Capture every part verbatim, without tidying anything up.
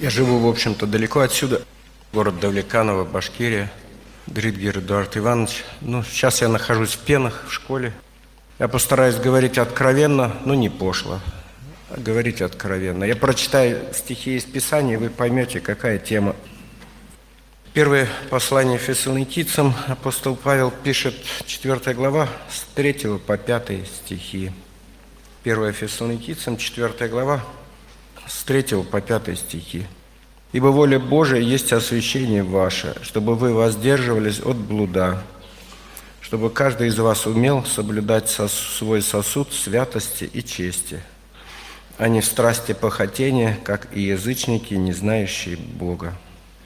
Я живу, в общем-то, далеко отсюда, город Давлеканово, Башкирия, Дридгер Эдуард Иванович. Ну, сейчас я нахожусь в Пенах, в школе. Я постараюсь говорить откровенно, но не пошло, а говорить откровенно. Я прочитаю стихи из Писания, и вы поймете, какая тема. Первое послание Фессалоникийцам апостол Павел пишет, четвёртая глава, с третьего по пятый стихи. Первое Фессалоникийцам, четвёртая глава, с третьего по пятый стихи. «Ибо воля Божия есть освящение ваше, чтобы вы воздерживались от блуда, чтобы каждый из вас умел соблюдать свой сосуд святости и чести, а не в страсти похотения, как и язычники, не знающие Бога».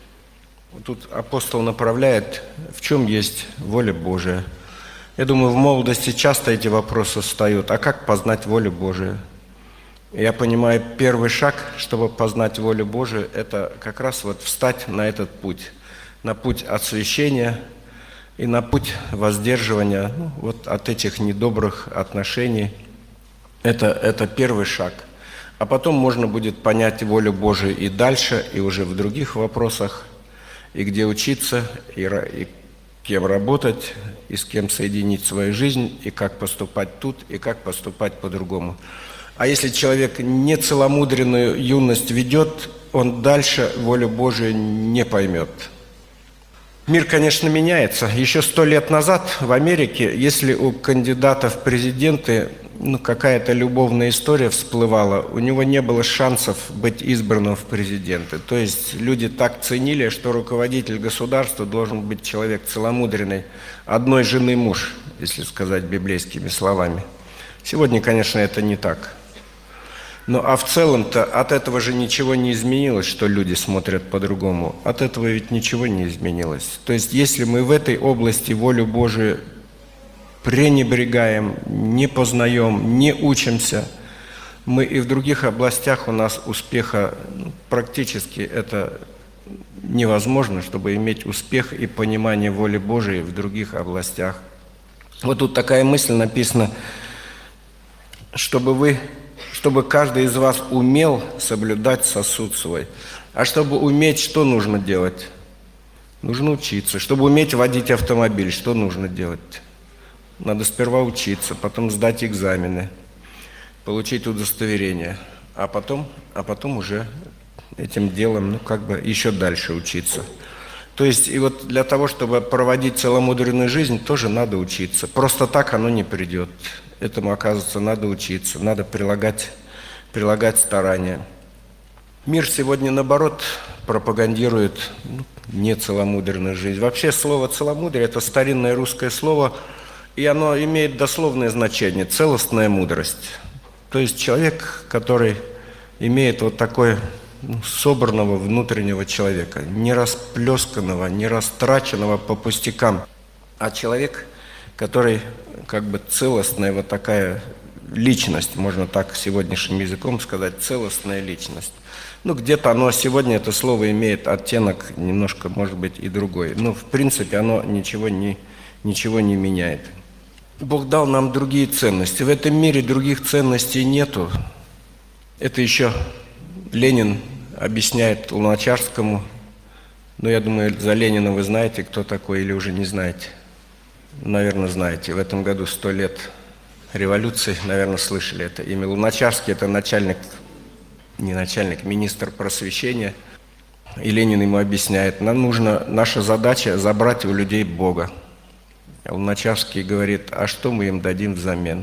Тут апостол направляет, в чем есть воля Божия. Я думаю, в молодости часто эти вопросы встают. А как познать волю Божию? Я понимаю, первый шаг, чтобы познать волю Божию, это как раз вот встать на этот путь, на путь освящения и на путь воздерживания ну, вот от этих недобрых отношений. Это, это первый шаг. А потом можно будет понять волю Божию и дальше, и уже в других вопросах, и где учиться, и, и кем работать, и с кем соединить свою жизнь, и как поступать тут, и как поступать по-другому. А если человек не целомудренную юность ведет, он дальше волю Божию не поймет. Мир, конечно, меняется. Еще сто лет назад в Америке, если у кандидата в президенты ну, какая-то любовная история всплывала, у него не было шансов быть избранным в президенты. То есть люди так ценили, что руководитель государства должен быть человек целомудренный, одной жены муж, если сказать библейскими словами. Сегодня, конечно, это не так. Ну а в целом-то от этого же ничего не изменилось, что люди смотрят по-другому. От этого ведь ничего не изменилось. То есть если мы в этой области волю Божию пренебрегаем, не познаем, не учимся, мы и в других областях у нас успеха ну, практически это невозможно, чтобы иметь успех и понимание воли Божией в других областях. Вот тут такая мысль написана, чтобы вы... чтобы каждый из вас умел соблюдать сосуд свой. А чтобы уметь, что нужно делать? Нужно учиться. Чтобы уметь водить автомобиль, что нужно делать? Надо сперва учиться, потом сдать экзамены, получить удостоверение, а потом, а потом уже этим делом, ну, как бы еще дальше учиться. То есть, и вот для того, чтобы проводить целомудренную жизнь, тоже надо учиться. Просто так оно не придет. Этому, оказывается, надо учиться, надо прилагать, прилагать старания. Мир сегодня, наоборот, пропагандирует ну, нецеломудренную жизнь. Вообще слово «целомудрие» – это старинное русское слово, и оно имеет дословное значение – целостная мудрость. То есть человек, который имеет вот такое ну, собранного внутреннего человека, не расплесканного, не растраченного по пустякам, а человек, который как бы целостная вот такая личность, можно так сегодняшним языком сказать, целостная личность. Ну, где-то оно сегодня, это слово имеет оттенок немножко, может быть, и другой. Но, в принципе, оно ничего не, ничего не меняет. Бог дал нам другие ценности. В этом мире других ценностей нету. Это еще Ленин объясняет Луначарскому. Но я думаю, за Ленина вы знаете, кто такой, или уже не знаете. Наверное, знаете. В этом году сто лет революции, наверное, слышали это имя. Луначарский – это начальник, не начальник, министр просвещения. И Ленин ему объясняет, нам нужно, наша задача – забрать у людей Бога. А Луначарский говорит, а что мы им дадим взамен?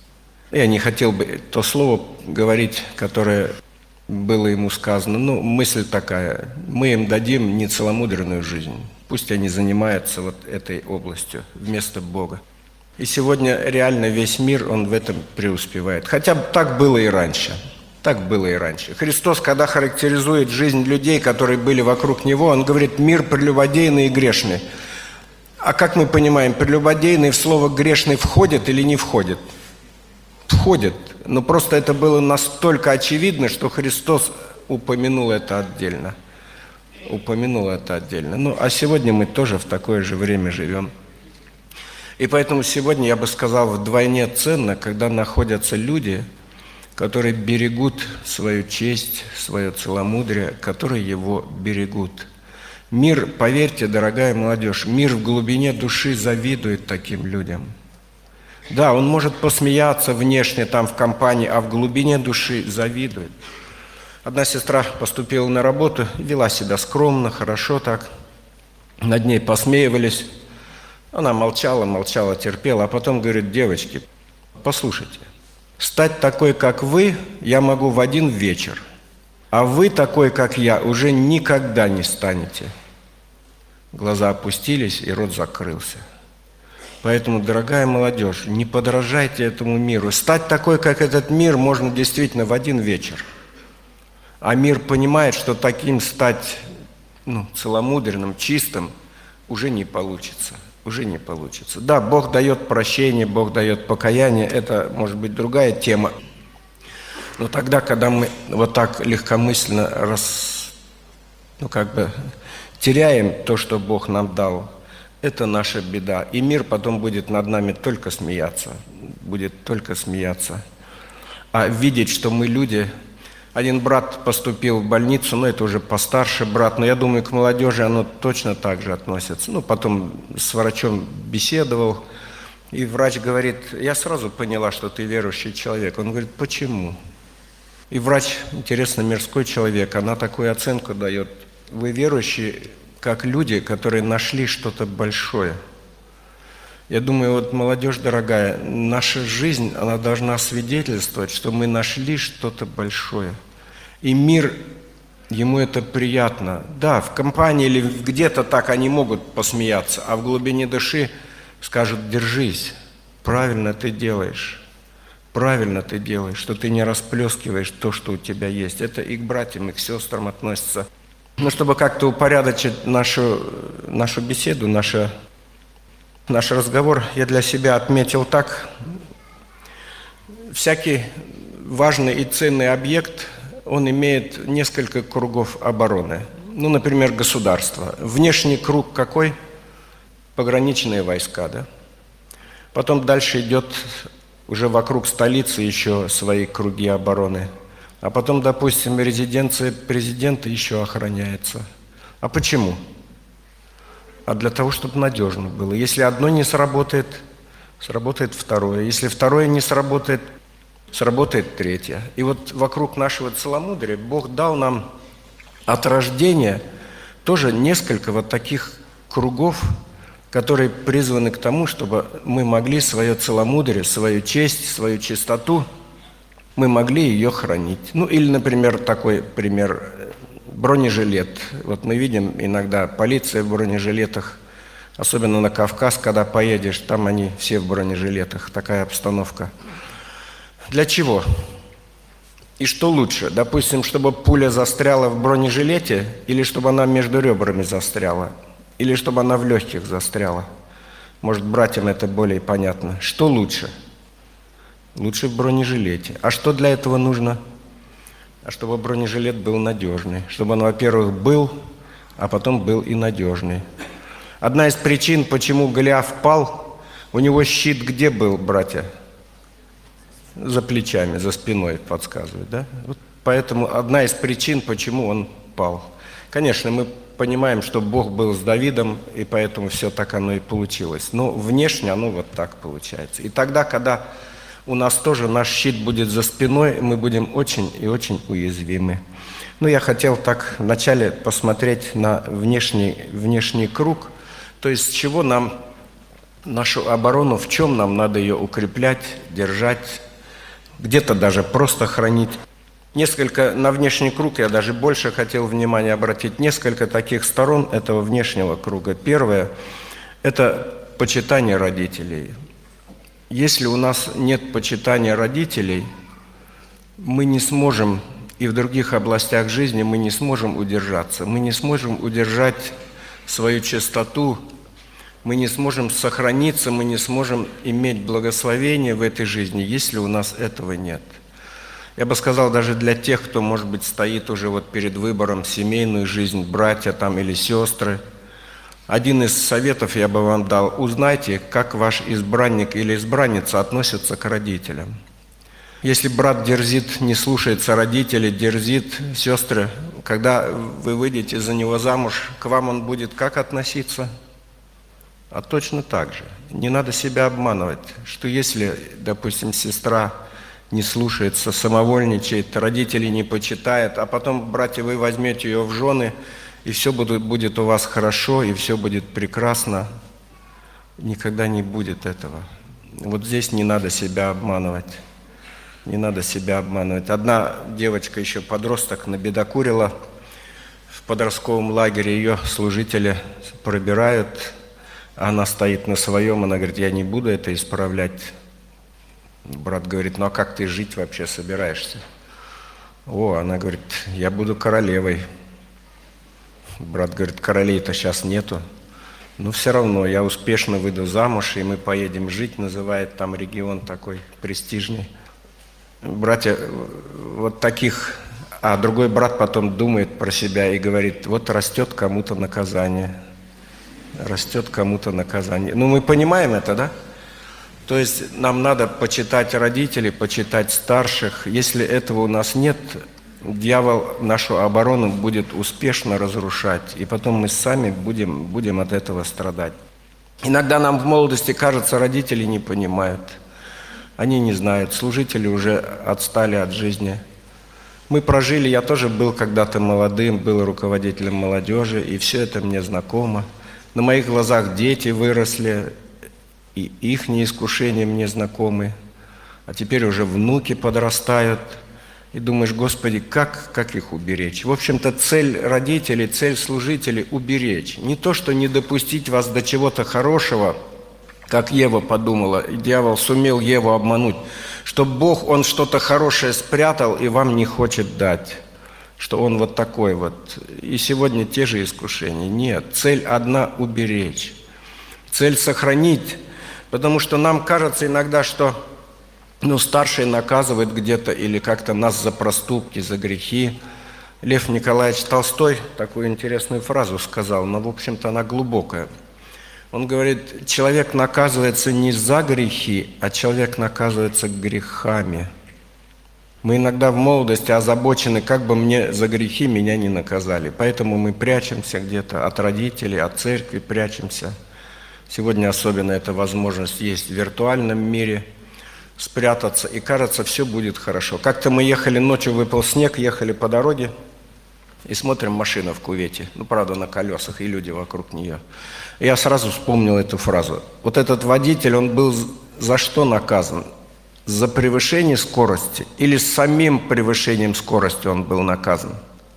Я не хотел бы то слово говорить, которое было ему сказано. Ну, мысль такая, мы им дадим нецеломудренную жизнь. Пусть они занимаются вот этой областью вместо Бога. И сегодня реально весь мир, он в этом преуспевает. Хотя так было и раньше. Так было и раньше. Христос, когда характеризует жизнь людей, которые были вокруг Него, Он говорит, мир прелюбодейный и грешный. А как мы понимаем, прелюбодейный в слово грешный входит или не входит? Входит. Но просто это было настолько очевидно, что Христос упомянул это отдельно. Упомянул это отдельно. Ну, а сегодня мы тоже в такое же время живем. И поэтому сегодня, я бы сказал, вдвойне ценно, когда находятся люди, которые берегут свою честь, свое целомудрие, которые его берегут. Мир, поверьте, дорогая молодежь, мир в глубине души завидует таким людям. Да, он может посмеяться внешне там в компании, а в глубине души завидует. Одна сестра поступила на работу, вела себя скромно, хорошо так. Над ней посмеивались. Она молчала, молчала, терпела, а потом говорит: девочки, послушайте, стать такой, как вы, я могу в один вечер, а вы такой, как я, уже никогда не станете. Глаза опустились, и рот закрылся. Поэтому, дорогая молодежь, не подражайте этому миру. Стать такой, как этот мир, можно действительно в один вечер. А мир понимает, что таким стать ну, целомудренным, чистым уже не получится. Уже не получится. Да, Бог дает прощение, Бог дает покаяние, это может быть другая тема. Но тогда, когда мы вот так легкомысленно рас, ну, как бы теряем то, что Бог нам дал, это наша беда. И мир потом будет над нами только смеяться, будет только смеяться. А видеть, что мы люди... Один брат поступил в больницу, но это уже постарше брат, но я думаю, к молодежи оно точно так же относится. Ну, потом с врачом беседовал, и врач говорит: я сразу поняла, что ты верующий человек. Он говорит: почему? И врач, интересно, мирской человек, она такую оценку дает: вы верующие, как люди, которые нашли что-то большое. Я думаю, вот, молодежь дорогая, наша жизнь, она должна свидетельствовать, что мы нашли что-то большое. И мир, ему это приятно. Да, в компании или где-то так они могут посмеяться, а в глубине души скажут: держись, правильно ты делаешь, правильно ты делаешь, что ты не расплескиваешь то, что у тебя есть. Это и к братьям, и к сестрам относится. Но чтобы как-то упорядочить нашу, нашу беседу, нашу... Наш разговор я для себя отметил так. Всякий важный и ценный объект, он имеет несколько кругов обороны. Ну, например, государство. Внешний круг какой? Пограничные войска, да? Потом дальше идет уже вокруг столицы еще свои круги обороны. А потом, допустим, резиденция президента еще охраняется. А почему? А для того, чтобы надежно было. Если одно не сработает, сработает второе. Если второе не сработает, сработает третье. И вот вокруг нашего целомудрия Бог дал нам от рождения тоже несколько вот таких кругов, которые призваны к тому, чтобы мы могли свое целомудрие, свою честь, свою чистоту, мы могли ее хранить. Ну или, например, такой пример – бронежилет. Вот мы видим иногда полиция в бронежилетах, особенно на Кавказ, когда поедешь, там они все в бронежилетах, такая обстановка. Для чего? И что лучше? Допустим, чтобы пуля застряла в бронежилете, или чтобы она между ребрами застряла, или чтобы она в легких застряла? Может, братьям это более понятно. Что лучше? Лучше в бронежилете. А что для этого нужно? А чтобы бронежилет был надежный. Чтобы он, во-первых, был, а потом был и надежный. Одна из причин, почему Голиаф пал, у него щит где был, братья? За плечами, за спиной подсказывает, да? Вот поэтому одна из причин, почему он пал. Конечно, мы понимаем, что Бог был с Давидом, и поэтому все так оно и получилось. Но внешне оно вот так получается. И тогда, когда у нас тоже наш щит будет за спиной, мы будем очень и очень уязвимы. Ну, я хотел так вначале посмотреть на внешний, внешний круг, то есть с чего нам нашу оборону, в чем нам надо ее укреплять, держать, где-то даже просто хранить. Несколько на внешний круг я даже больше хотел внимания обратить. Несколько таких сторон этого внешнего круга. Первое – это почитание родителей. Если у нас нет почитания родителей, мы не сможем, и в других областях жизни мы не сможем удержаться. Мы не сможем удержать свою чистоту, мы не сможем сохраниться, мы не сможем иметь благословение в этой жизни, если у нас этого нет. Я бы сказал, даже для тех, кто, может быть, стоит уже вот перед выбором семейную жизнь, братья там или сестры, один из советов я бы вам дал: узнайте, как ваш избранник или избранница относятся к родителям. Если брат дерзит, не слушается родителей, дерзит, сестры, когда вы выйдете за него замуж, к вам он будет как относиться? А точно так же. Не надо себя обманывать, что если, допустим, сестра не слушается, самовольничает, родителей не почитает, а потом, братья, вы возьмете ее в жены, и все будет, будет у вас хорошо, и все будет прекрасно, никогда не будет этого. Вот здесь не надо себя обманывать. Не надо себя обманывать. Одна девочка, еще подросток, набедокурила в подростковом лагере, ее служители пробирают, она стоит на своем, она говорит, я не буду это исправлять. Брат говорит, ну а как ты жить вообще собираешься? О, она говорит, я буду королевой. Брат говорит, королей-то сейчас нету. Но все равно я успешно выйду замуж, и мы поедем жить, называет там регион такой престижный. Братья, вот таких, а другой брат потом думает про себя и говорит, вот растет кому-то наказание, растет кому-то наказание. Ну, мы понимаем это, да? То есть нам надо почитать родителей, почитать старших. Если этого у нас нет, дьявол нашу оборону будет успешно разрушать, и потом мы сами будем, будем от этого страдать. Иногда нам в молодости кажется, родители не понимают. Они не знают, служители уже отстали от жизни. Мы прожили, я тоже был когда-то молодым, был руководителем молодежи, и все это мне знакомо. На моих глазах дети выросли, и их искушения мне знакомы. А теперь уже внуки подрастают. И думаешь, Господи, как, как их уберечь? В общем-то, цель родителей, цель служителей – уберечь. Не то, что не допустить вас до чего-то хорошего, как Ева подумала, и дьявол сумел Еву обмануть, что Бог, Он что-то хорошее спрятал и вам не хочет дать, что Он вот такой вот. И сегодня те же искушения. Нет, цель одна – уберечь. Цель – сохранить, потому что нам кажется иногда, что ну, старший наказывает где-то или как-то нас за проступки, за грехи. Лев Николаевич Толстой такую интересную фразу сказал, но, в общем-то, она глубокая. Он говорит, человек наказывается не за грехи, а человек наказывается грехами. Мы иногда в молодости озабочены, как бы мне за грехи меня не наказали. Поэтому мы прячемся где-то от родителей, от церкви прячемся. Сегодня особенно эта возможность есть в виртуальном мире спрятаться, и кажется, все будет хорошо. Как-то мы ехали ночью, выпал снег, ехали по дороге, и смотрим, машина в кювете, ну, правда, на колесах, и люди вокруг нее. И я сразу вспомнил эту фразу. Вот этот водитель, он был за что наказан? За превышение скорости или с самим превышением скорости он был наказан?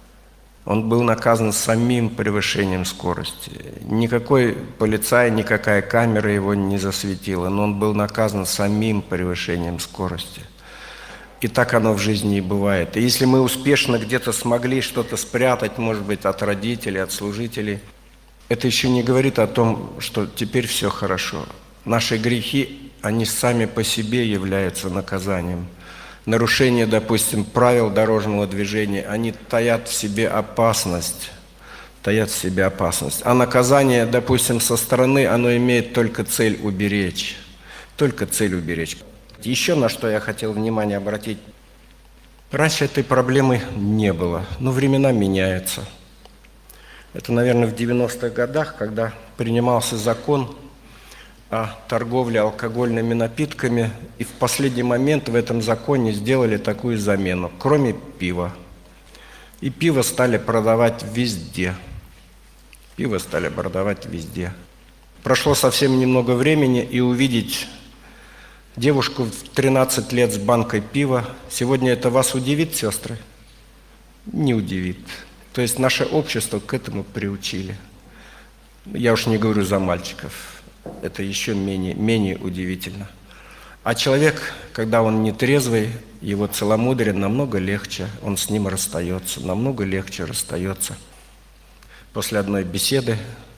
Он был наказан самим превышением скорости. Никакой полицай, никакая камера его не засветила, но он был наказан самим превышением скорости. И так оно в жизни и бывает. И если мы успешно где-то смогли что-то спрятать, может быть, от родителей, от служителей, это еще не говорит о том, что теперь все хорошо. Наши грехи, они сами по себе являются наказанием. Нарушение, допустим, правил дорожного движения, они таят в себе опасность, таят в себе опасность. А наказание, допустим, со стороны, оно имеет только цель уберечь, только цель уберечь. Еще на что я хотел внимание обратить. Раньше этой проблемы не было, но времена меняются. Это, наверное, в девяностых годах, когда принимался закон о торговле алкогольными напитками, и в последний момент в этом законе сделали такую замену, кроме пива. И пиво стали продавать везде. Пиво стали продавать везде. Прошло совсем немного времени, и увидеть девушку в тринадцать лет с банкой пива, сегодня это вас удивит, сестры? Не удивит. То есть наше общество к этому приучили. Я уж не говорю за мальчиков. Это еще менее, менее удивительно. А человек, когда он нетрезвый, его целомудрие намного легче, он с ним расстается, намного легче расстается. После одной беседы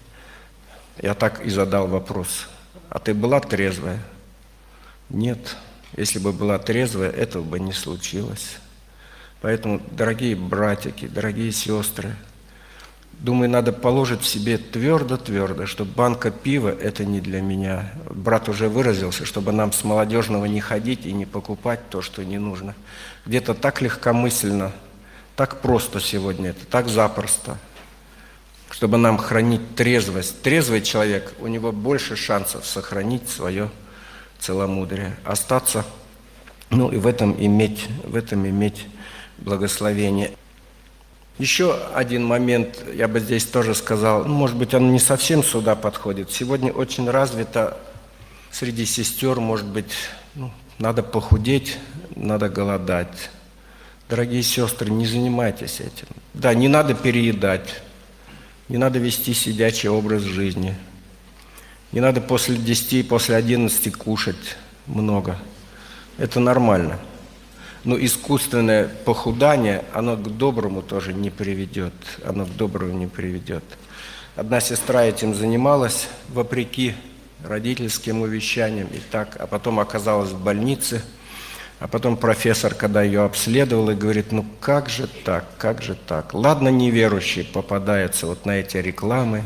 я так и задал вопрос: а ты была трезвая? Нет, если бы была трезвая, этого бы не случилось. Поэтому, дорогие братики, дорогие сестры, Думаю, надо положить в себе твердо-твердо, что банка пива – это не для меня. Брат уже выразился, чтобы нам с молодежного не ходить и не покупать то, что не нужно. Где-то так легкомысленно, так просто сегодня это, так запросто, чтобы нам хранить трезвость. Трезвый человек, у него больше шансов сохранить свое целомудрие, остаться, ну и в этом иметь, в этом иметь благословение. Еще один момент, я бы здесь тоже сказал, ну, может быть, он не совсем сюда подходит. Сегодня очень развито среди сестер, может быть, ну, надо похудеть, надо голодать. Дорогие сестры, не занимайтесь этим. Да, не надо переедать, не надо вести сидячий образ жизни, не надо после десяти, после одиннадцати кушать много. Это нормально. Но искусственное похудание, оно к доброму тоже не приведет. Оно к доброму не приведет. Одна сестра этим занималась, вопреки родительским увещаниям, и так, а потом оказалась в больнице. А потом профессор, когда ее обследовал, и говорит, ну как же так, как же так? Ладно, неверующий попадается вот на эти рекламы,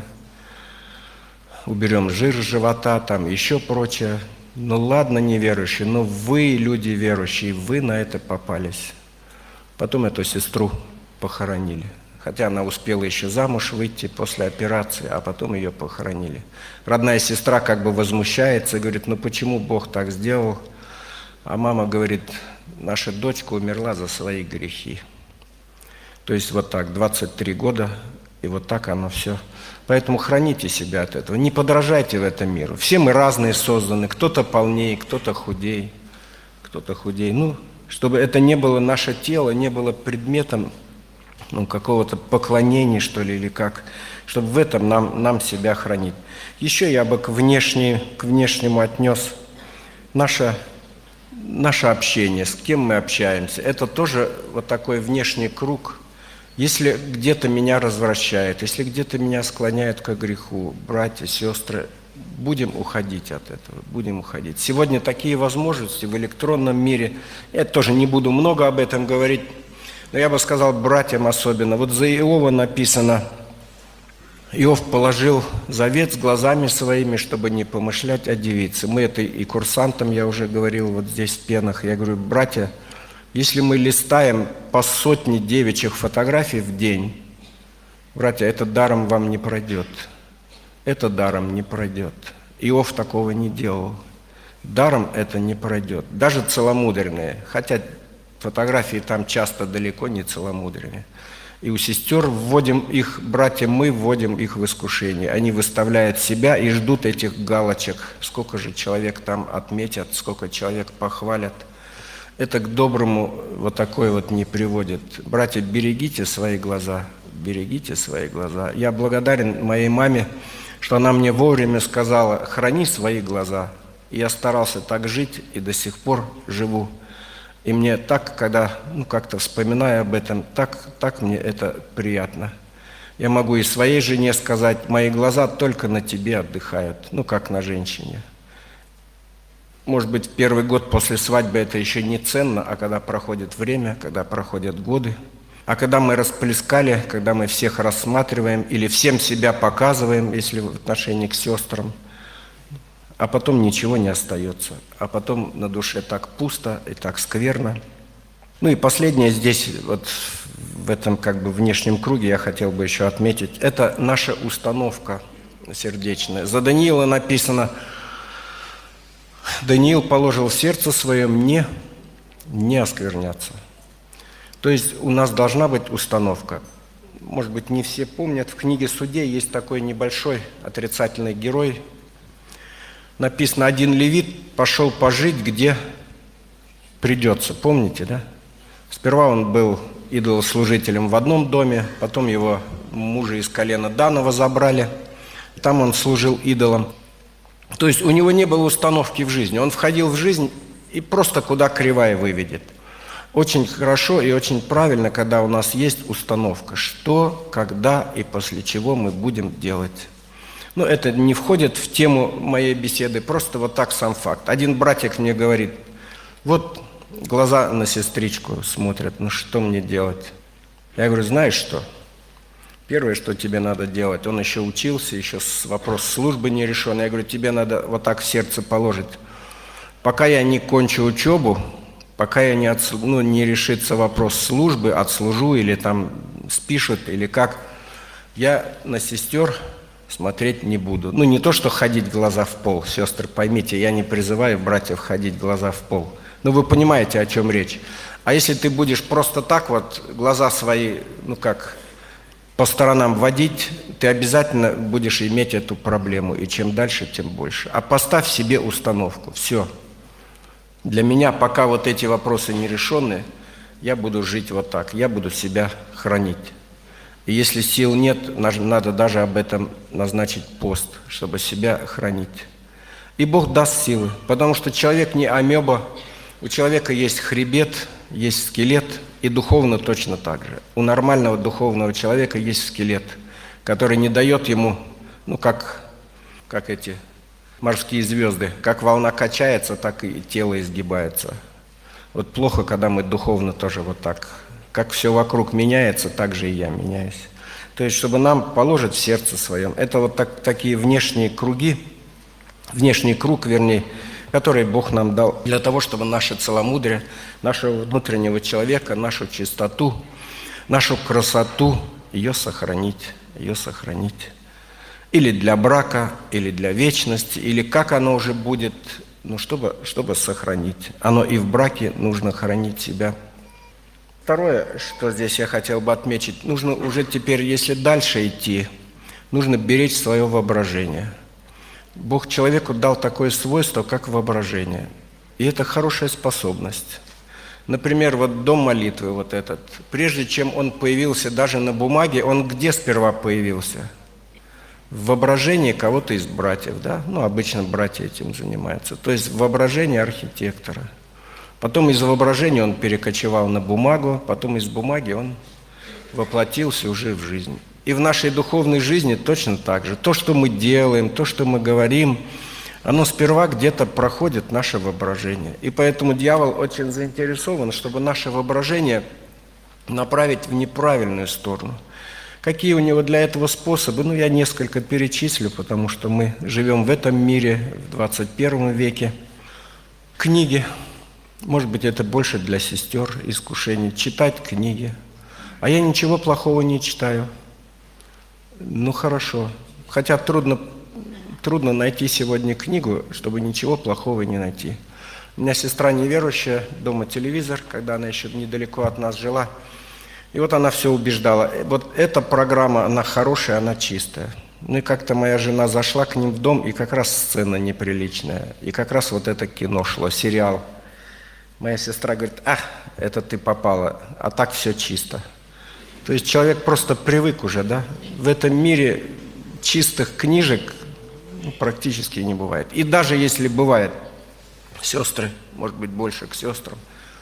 уберем жир с живота, там еще прочее. Ну ладно, неверующие, но вы, люди верующие, вы на это попались. Потом эту сестру похоронили. Хотя она успела еще замуж выйти после операции, а потом ее похоронили. Родная сестра как бы возмущается и говорит, ну почему Бог так сделал? А мама говорит, наша дочка умерла за свои грехи. То есть вот так, двадцать три года, и вот так оно все. Поэтому храните себя от этого, не подражайте в этом миру. Все мы разные созданы, кто-то полнее, кто-то худей, кто-то худей. Ну, чтобы это не было наше тело, не было предметом ну, какого-то поклонения, что ли, или как, чтобы в этом нам, нам себя хранить. Еще я бы к, внешней, к внешнему отнес наше, наше общение, с кем мы общаемся. Это тоже вот такой внешний круг. Если где-то меня развращает, если где-то меня склоняют к греху, братья, сестры, будем уходить от этого, будем уходить. Сегодня такие возможности в электронном мире, я тоже не буду много об этом говорить, но я бы сказал братьям особенно. Вот за Иова написано, Иов положил завет с глазами своими, чтобы не помышлять о девице. Мы это и курсантам, я уже говорил, вот здесь в Пенах, я говорю, братья, если мы листаем по сотне девичьих фотографий в день, братья, это даром вам не пройдет. Это даром не пройдет. Иов такого не делал. Даром это не пройдет. Даже целомудренные, хотя фотографии там часто далеко не целомудренные. И у сестер вводим их, братья, мы вводим их в искушение. Они выставляют себя и ждут этих галочек. Сколько же человек там отметят, сколько человек похвалят. Это к доброму вот такой вот не приводит. Братья, берегите свои глаза, берегите свои глаза. Я благодарен моей маме, что она мне вовремя сказала, храни свои глаза. И я старался так жить и до сих пор живу. И мне так, когда, ну, как-то вспоминаю об этом, так, так мне это приятно. Я могу и своей жене сказать, мои глаза только на тебе отдыхают, ну, как на женщине. Может быть, в первый год после свадьбы это еще не ценно, а когда проходит время, когда проходят годы. А когда мы расплескали, когда мы всех рассматриваем или всем себя показываем, если в отношении к сестрам, а потом ничего не остается, а потом на душе так пусто и так скверно. Ну и последнее здесь, вот в этом как бы внешнем круге я хотел бы еще отметить, это наша установка сердечная. За Даниила написано, Даниил положил в сердце своем не, не оскверняться. То есть у нас должна быть установка. Может быть, не все помнят, в книге «Судей» есть такой небольшой отрицательный герой. Написано, один левит пошел пожить, где придется. Помните, да? Сперва он был идолослужителем в одном доме, потом его мужа из колена Данова забрали, там он служил идолам. То есть у него не было установки в жизни. Он входил в жизнь и просто куда кривая выведет. Очень хорошо и очень правильно, когда у нас есть установка, что, когда и после чего мы будем делать. Но это не входит в тему моей беседы, просто вот так сам факт. Один братик мне говорит, вот глаза на сестричку смотрят, ну что мне делать? Я говорю, знаешь что? Первое, что тебе надо делать, он еще учился, еще вопрос службы не решен. Я говорю, тебе надо вот так в сердце положить. Пока я не кончу учебу, пока я не, отслу... ну, не решится вопрос службы, отслужу или там спишут, или как, я на сестер смотреть не буду. Ну, не то, что ходить глаза в пол, сестры, поймите, я не призываю братьев ходить глаза в пол. Ну, вы понимаете, о чем речь. А если ты будешь просто так вот глаза свои, ну как, по сторонам водить, ты обязательно будешь иметь эту проблему. И чем дальше, тем больше. А поставь себе установку. Все. Для меня, пока вот эти вопросы не решены, я буду жить вот так. Я буду себя хранить. И если сил нет, надо даже об этом назначить пост, чтобы себя хранить. И Бог даст силы. Потому что человек не амеба. У человека есть хребет, есть скелет, и духовно точно так же. У нормального духовного человека есть скелет, который не дает ему, ну как, как эти морские звезды, как волна качается, так и тело изгибается. Вот плохо, когда мы духовно тоже вот так, как все вокруг меняется, так же и я меняюсь. То есть, чтобы нам положить в сердце своем, это вот так, такие внешние круги, внешний круг, вернее, который Бог нам дал для того, чтобы наше целомудрие, нашего внутреннего человека, нашу чистоту, нашу красоту, ее сохранить, ее сохранить. Или для брака, или для вечности, или как оно уже будет, ну, чтобы, чтобы сохранить. Оно и в браке нужно хранить себя. Второе, что здесь я хотел бы отметить, нужно уже теперь, если дальше идти, нужно беречь свое воображение. Бог человеку дал такое свойство, как воображение. И это хорошая способность. Например, вот дом молитвы вот этот. Прежде чем он появился даже на бумаге, он где сперва появился? В воображении кого-то из братьев, да? Ну, обычно братья этим занимаются. То есть в воображении архитектора. Потом из воображения он перекочевал на бумагу, потом из бумаги он воплотился уже в жизнь. И в нашей духовной жизни точно так же. То, что мы делаем, то, что мы говорим, оно сперва где-то проходит наше воображение. И поэтому дьявол очень заинтересован, чтобы наше воображение направить в неправильную сторону. Какие у него для этого способы? Ну, я несколько перечислю, потому что мы живем в этом мире, в двадцать первом веке. Книги. Может быть, это больше для сестер искушений. Читать книги. А я ничего плохого не читаю. Ну, хорошо. Хотя трудно, трудно найти сегодня книгу, чтобы ничего плохого не найти. У меня сестра неверующая, дома телевизор, когда она еще недалеко от нас жила. И вот она все убеждала. Вот эта программа, она хорошая, она чистая. Ну и как-то моя жена зашла к ним в дом, и как раз сцена неприличная. И как раз вот это кино шло, сериал. Моя сестра говорит, ах, это ты попала, а так все чисто. То есть человек просто привык уже, да? В этом мире чистых книжек ну, практически не бывает. И даже если бывает, сестры, может быть, больше к сестрам,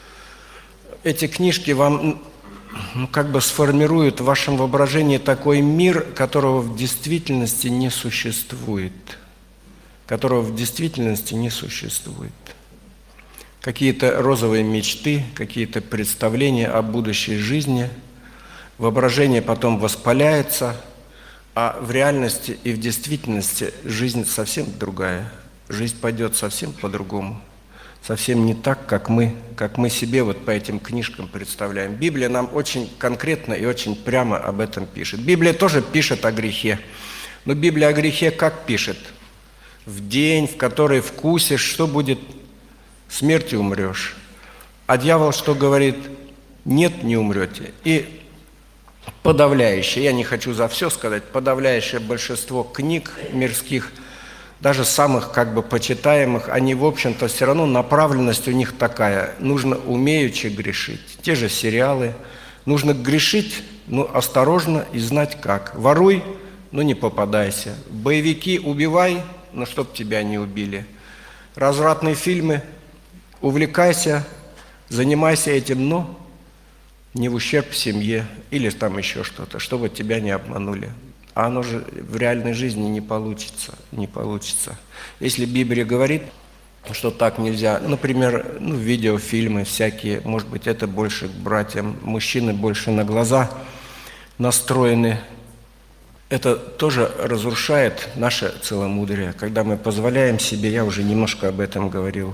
эти книжки вам ну, как бы сформируют в вашем воображении такой мир, которого в действительности не существует. Которого в действительности не существует. Какие-то розовые мечты, какие-то представления о будущей жизни – воображение потом воспаляется, а в реальности и в действительности жизнь совсем другая. Жизнь пойдет совсем по-другому, совсем не так, как мы, как мы себе вот по этим книжкам представляем. Библия нам очень конкретно и очень прямо об этом пишет. Библия тоже пишет о грехе. Но Библия о грехе как пишет? В день, в который вкусишь, что будет? Смертью умрешь. А дьявол что говорит? Нет, не умрете. И подавляющее, я не хочу за все сказать, подавляющее большинство книг мирских, даже самых как бы почитаемых, они, в общем-то, все равно направленность у них такая. Нужно умеючи грешить. Те же сериалы. Нужно грешить, но осторожно и знать как. Воруй, но не попадайся. Боевики убивай, но чтоб тебя не убили. Развратные фильмы, увлекайся, занимайся этим, но не в ущерб семье или там еще что-то, чтобы тебя не обманули. А оно же в реальной жизни не получится, не получится. Если Библия говорит, что так нельзя, например, ну, видеофильмы всякие, может быть, это больше к братьям, мужчины больше на глаза настроены, это тоже разрушает наше целомудрие, когда мы позволяем себе, я уже немножко об этом говорил,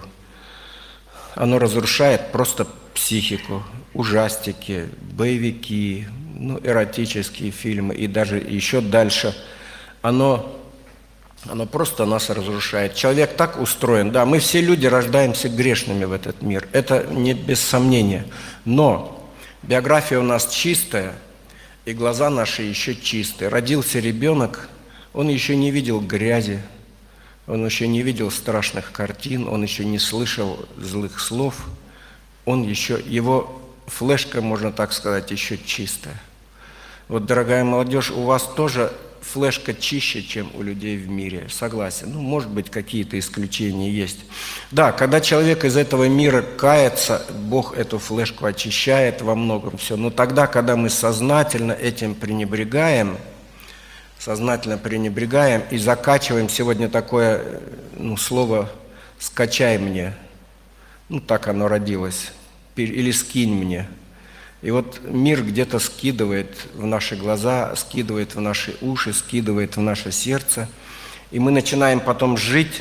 оно разрушает просто психику, ужастики, боевики, ну, эротические фильмы и даже еще дальше. Оно, оно просто нас разрушает. Человек так устроен, да, мы все люди рождаемся грешными в этот мир, это не без сомнения, но биография у нас чистая, и глаза наши еще чистые. Родился ребенок, он еще не видел грязи, он еще не видел страшных картин, он еще не слышал злых слов, он еще, его флешка, можно так сказать, еще чистая. Вот, дорогая молодежь, у вас тоже флешка чище, чем у людей в мире, согласен. Ну, может быть, какие-то исключения есть. Да, когда человек из этого мира кается, Бог эту флешку очищает во многом все. Но тогда, когда мы сознательно этим пренебрегаем, сознательно пренебрегаем и закачиваем сегодня такое, ну, слово «скачай мне», ну, так оно родилось, или «скинь мне». И вот мир где-то скидывает в наши глаза, скидывает в наши уши, скидывает в наше сердце. И мы начинаем потом жить,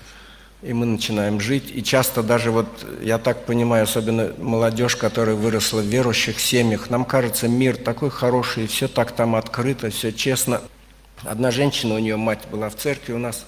и мы начинаем жить. И часто даже вот, я так понимаю, особенно молодежь, которая выросла в верующих семьях, нам кажется, мир такой хороший, все так там открыто, все честно. Одна женщина, у нее мать была в церкви у нас,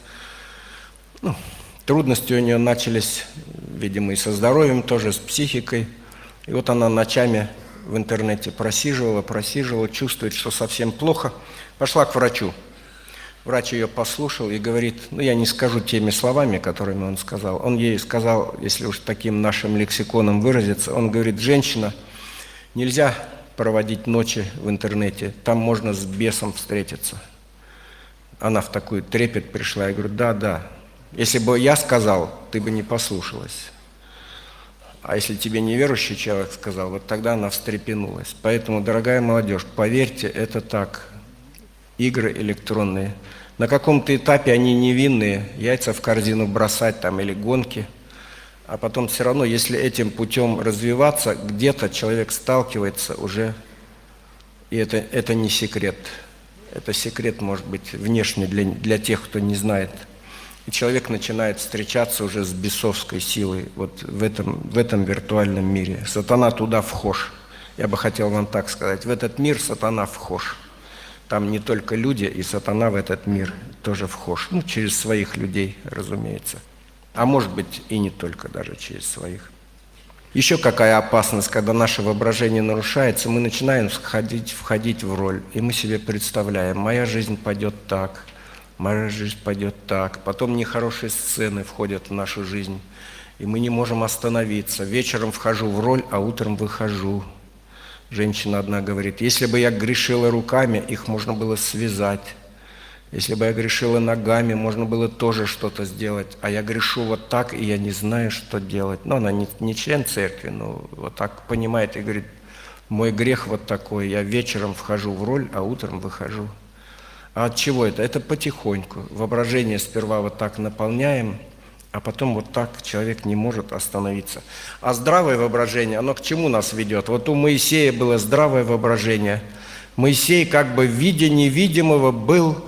ну, трудности у нее начались, видимо, и со здоровьем тоже, с психикой. И вот она ночами в интернете просиживала, просиживала, чувствует, что совсем плохо. Пошла к врачу. Врач ее послушал и говорит, ну я не скажу теми словами, которыми он сказал. Он ей сказал, если уж таким нашим лексиконом выразиться, он говорит, женщина, нельзя проводить ночи в интернете, там можно с бесом встретиться. Она в такой трепет пришла, я говорю, да, да, если бы я сказал, ты бы не послушалась. А если тебе неверующий человек сказал, вот тогда она встрепенулась. Поэтому, дорогая молодежь, поверьте, это так. Игры электронные. На каком-то этапе они невинные, яйца в корзину бросать там или гонки. А потом все равно, если этим путем развиваться, где-то человек сталкивается уже, и это, это не секрет. Это секрет, может быть, внешний для, для тех, кто не знает. И человек начинает встречаться уже с бесовской силой вот в этом, в этом виртуальном мире. Сатана туда вхож. Я бы хотел вам так сказать. В этот мир сатана вхож. Там не только люди, и сатана в этот мир тоже вхож. Ну, через своих людей, разумеется. А может быть, и не только даже через своих. Еще какая опасность, когда наше воображение нарушается, мы начинаем входить, входить в роль. И мы себе представляем, моя жизнь пойдет так, моя жизнь пойдет так. Потом нехорошие сцены входят в нашу жизнь, и мы не можем остановиться. Вечером вхожу в роль, а утром выхожу. Женщина одна говорит, если бы я грешила руками, их можно было связать. Если бы я грешила ногами, можно было тоже что-то сделать. А я грешу вот так, и я не знаю, что делать. Но она не, не член церкви, но вот так понимает и говорит, мой грех вот такой, я вечером вхожу в роль, а утром выхожу. А от чего это? Это потихоньку. Воображение сперва вот так наполняем, а потом вот так человек не может остановиться. А здравое воображение, оно к чему нас ведет? Вот у Моисея было здравое воображение. Моисей как бы в виде невидимого был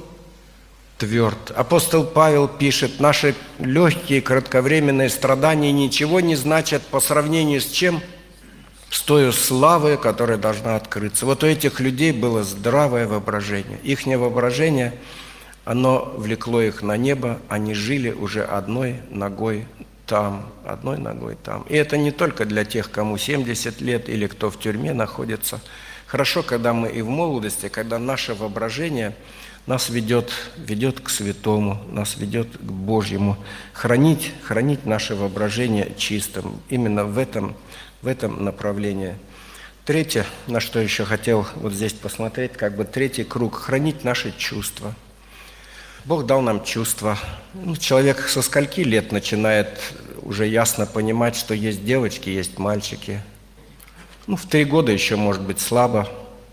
тверд. Апостол Павел пишет, наши легкие кратковременные страдания ничего не значат по сравнению с чем? С той славой, которая должна открыться. Вот у этих людей было здравое воображение. Ихнее воображение, оно влекло их на небо, они жили уже одной ногой там, одной ногой там. И это не только для тех, кому семьдесят лет или кто в тюрьме находится. Хорошо, когда мы и в молодости, когда наше воображение нас ведет, ведет к святому, нас ведет к Божьему. Хранить, хранить наше воображение чистым. Именно в этом, в этом направлении. Третье, на что еще хотел вот здесь посмотреть, как бы третий круг. Хранить наши чувства. Бог дал нам чувства. Ну, человек со скольки лет начинает уже ясно понимать, что есть девочки, есть мальчики. Ну, в три года еще может быть слабо.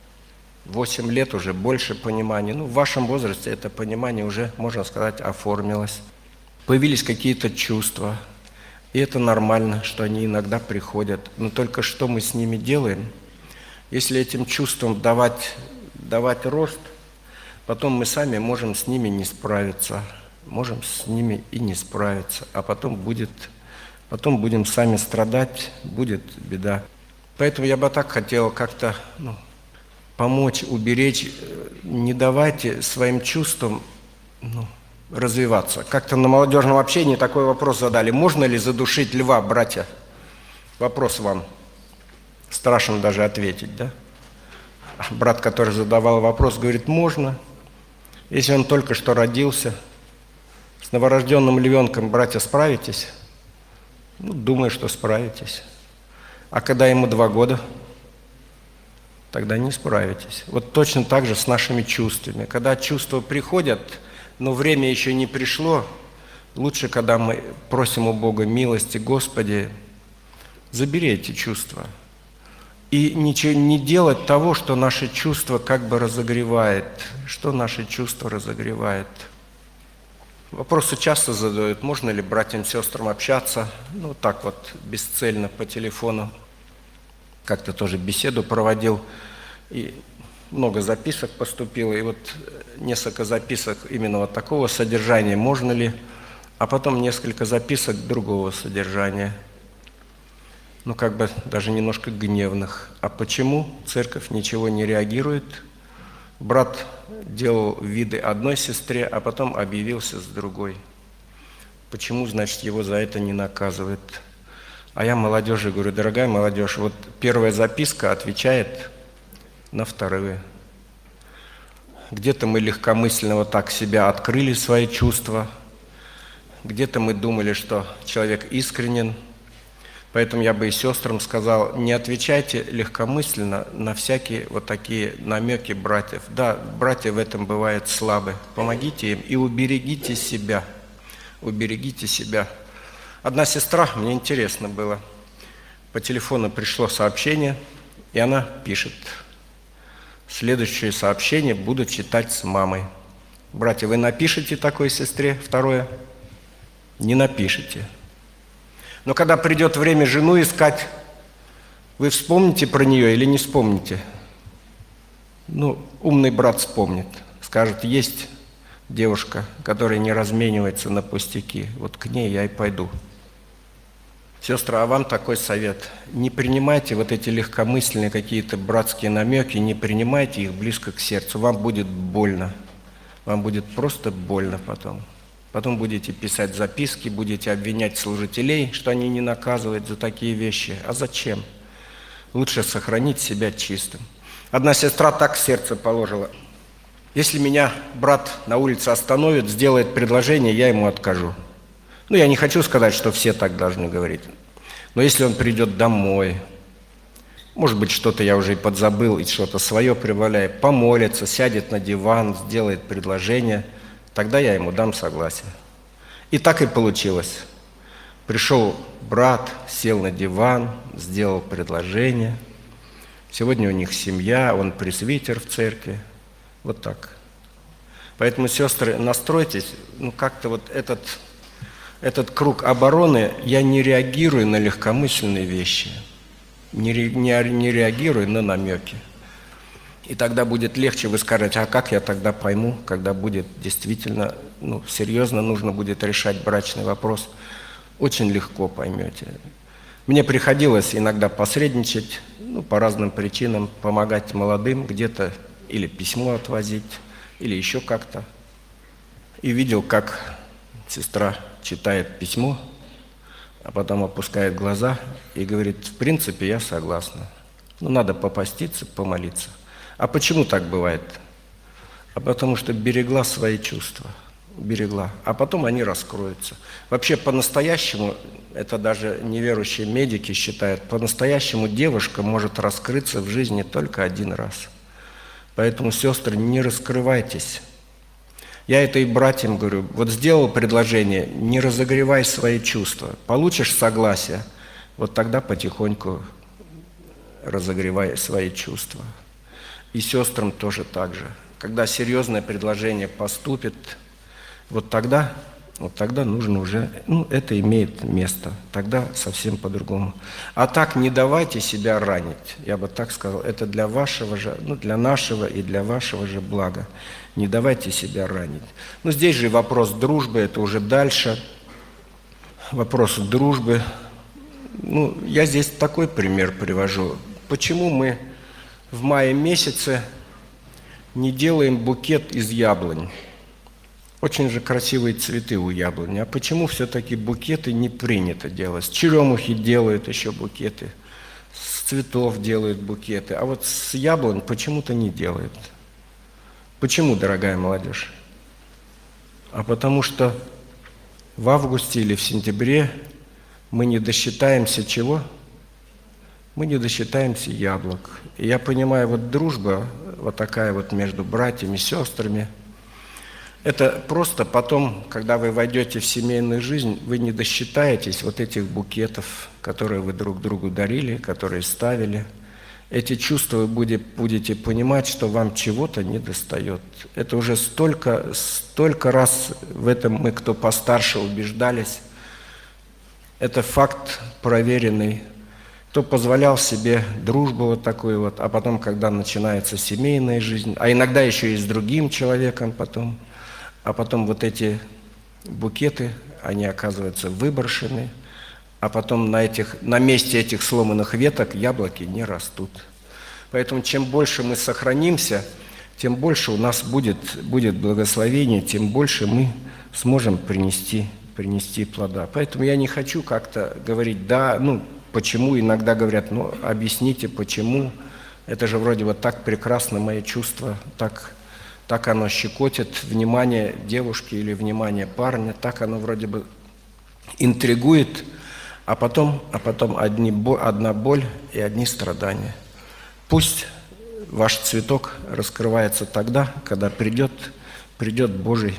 Восемь лет уже больше понимания. Ну, в вашем возрасте это понимание уже, можно сказать, оформилось. Появились какие-то чувства. И это нормально, что они иногда приходят. Но только что мы с ними делаем? Если этим чувствам давать, давать рост, потом мы сами можем с ними не справиться, можем с ними и не справиться, а потом будет, потом будем сами страдать, будет беда. Поэтому я бы так хотел как-то ну, помочь, уберечь, не давайте своим чувствам ну, развиваться. Как-то на молодежном общении такой вопрос задали. Можно ли задушить льва, братья? Вопрос вам. Страшно даже ответить, да? Брат, который задавал вопрос, говорит, можно. Если он только что родился, с новорожденным львенком, братья, справитесь? Ну, думаю, что справитесь. А когда ему два года, тогда не справитесь. Вот точно так же с нашими чувствами. Когда чувства приходят, но время еще не пришло, лучше, когда мы просим у Бога милости, Господи, забери эти чувства. И ничего не делать того, что наши чувства как бы разогревает. Что наши чувства разогревает? Вопросы часто задают, можно ли братьям и сестрам общаться, ну так вот, бесцельно по телефону. Как-то тоже беседу проводил, и много записок поступило, и вот несколько записок именно вот такого содержания, можно ли, а потом несколько записок другого содержания. Ну, как бы даже немножко гневных. А почему церковь ничего не реагирует? Брат делал виды одной сестре, а потом объявился с другой. Почему, значит, его за это не наказывают? А я молодежи говорю, дорогая молодежь, вот первая записка отвечает на вторую. Где-то мы легкомысленно вот так себя открыли, свои чувства. Где-то мы думали, что человек искренен. Поэтому я бы и сестрам сказал, не отвечайте легкомысленно на всякие вот такие намеки братьев. Да, братья в этом бывают слабы. Помогите им и уберегите себя. Уберегите себя. Одна сестра, мне интересно было, по телефону пришло сообщение, и она пишет. Следующее сообщение буду читать с мамой. Братья, вы напишите такой сестре второе? Не напишите. Но когда придет время жену искать, вы вспомните про нее или не вспомните? Ну, умный брат вспомнит. Скажет, есть девушка, которая не разменивается на пустяки. Вот к ней я и пойду. Сестры, а вам такой совет. Не принимайте вот эти легкомысленные какие-то братские намеки, не принимайте их близко к сердцу. Вам будет больно. Вам будет просто больно потом. Потом будете писать записки, будете обвинять служителей, что они не наказывают за такие вещи. А зачем? Лучше сохранить себя чистым. Одна сестра так сердце положила. Если меня брат на улице остановит, сделает предложение, я ему откажу. Ну, я не хочу сказать, что все так должны говорить. Но если он придет домой, может быть, что-то я уже и подзабыл, и что-то свое прибавляю, помолится, сядет на диван, сделает предложение, тогда я ему дам согласие. И так и получилось. Пришел брат, сел на диван, сделал предложение. Сегодня у них семья, он пресвитер в церкви. Вот так. Поэтому, сестры, настройтесь, ну как-то вот этот, этот круг обороны, я не реагирую на легкомысленные вещи, не, не, не реагирую на намеки. И тогда будет легче, вы скажете, а как я тогда пойму, когда будет действительно, ну, серьезно нужно будет решать брачный вопрос. Очень легко поймете. Мне приходилось иногда посредничать, ну, по разным причинам, помогать молодым, где-то или письмо отвозить, или еще как-то. И видел, как сестра читает письмо, а потом опускает глаза и говорит, в принципе, я согласна. Ну, надо попаститься, помолиться. А почему так бывает? А потому что берегла свои чувства, берегла, а потом они раскроются. Вообще по-настоящему, это даже неверующие медики считают, по-настоящему девушка может раскрыться в жизни только один раз. Поэтому, сестры, не раскрывайтесь. Я это и братьям говорю, вот сделал предложение, не разогревай свои чувства. Получишь согласие, вот тогда потихоньку разогревай свои чувства. И сестрам тоже так же. Когда серьезное предложение поступит, вот тогда вот тогда нужно уже, ну, это имеет место, тогда совсем по-другому. А так не давайте себя ранить, я бы так сказал, это для вашего же, ну, для нашего и для вашего же блага. Не давайте себя ранить. Но здесь же вопрос дружбы, это уже дальше. Вопрос дружбы. Ну, я здесь такой пример привожу. Почему мы в мае месяце не делаем букет из яблонь? Очень же красивые цветы у яблони. А почему все-таки букеты не принято делать? С черемухи делают еще букеты, с цветов делают букеты, а вот с яблонь почему-то не делают. Почему, дорогая молодежь? А потому что в августе или в сентябре мы не досчитаемся чего? Мы не досчитаемся яблок. И я понимаю, вот дружба, вот такая вот между братьями, сестрами, это просто потом, когда вы войдете в семейную жизнь, вы не досчитаетесь вот этих букетов, которые вы друг другу дарили, которые ставили. Эти чувства вы будете, будете понимать, что вам чего-то недостает. Это уже столько, столько раз в этом мы, кто постарше, убеждались. Это факт проверенный. Кто позволял себе дружбу вот такую вот, а потом, когда начинается семейная жизнь, а иногда еще и с другим человеком потом, а потом вот эти букеты, они оказываются выброшены, а потом на, этих, на месте этих сломанных веток яблоки не растут. Поэтому чем больше мы сохранимся, тем больше у нас будет, будет благословение, тем больше мы сможем принести, принести плода. Поэтому я не хочу как-то говорить, да, ну, почему, иногда говорят, ну, объясните, почему. Это же вроде вот так прекрасно, мои чувства, так, так оно щекотит внимание девушки или внимание парня, так оно вроде бы интригует, а потом, а потом одни, одна боль и одни страдания. Пусть ваш цветок раскрывается тогда, когда придет, придет Божий,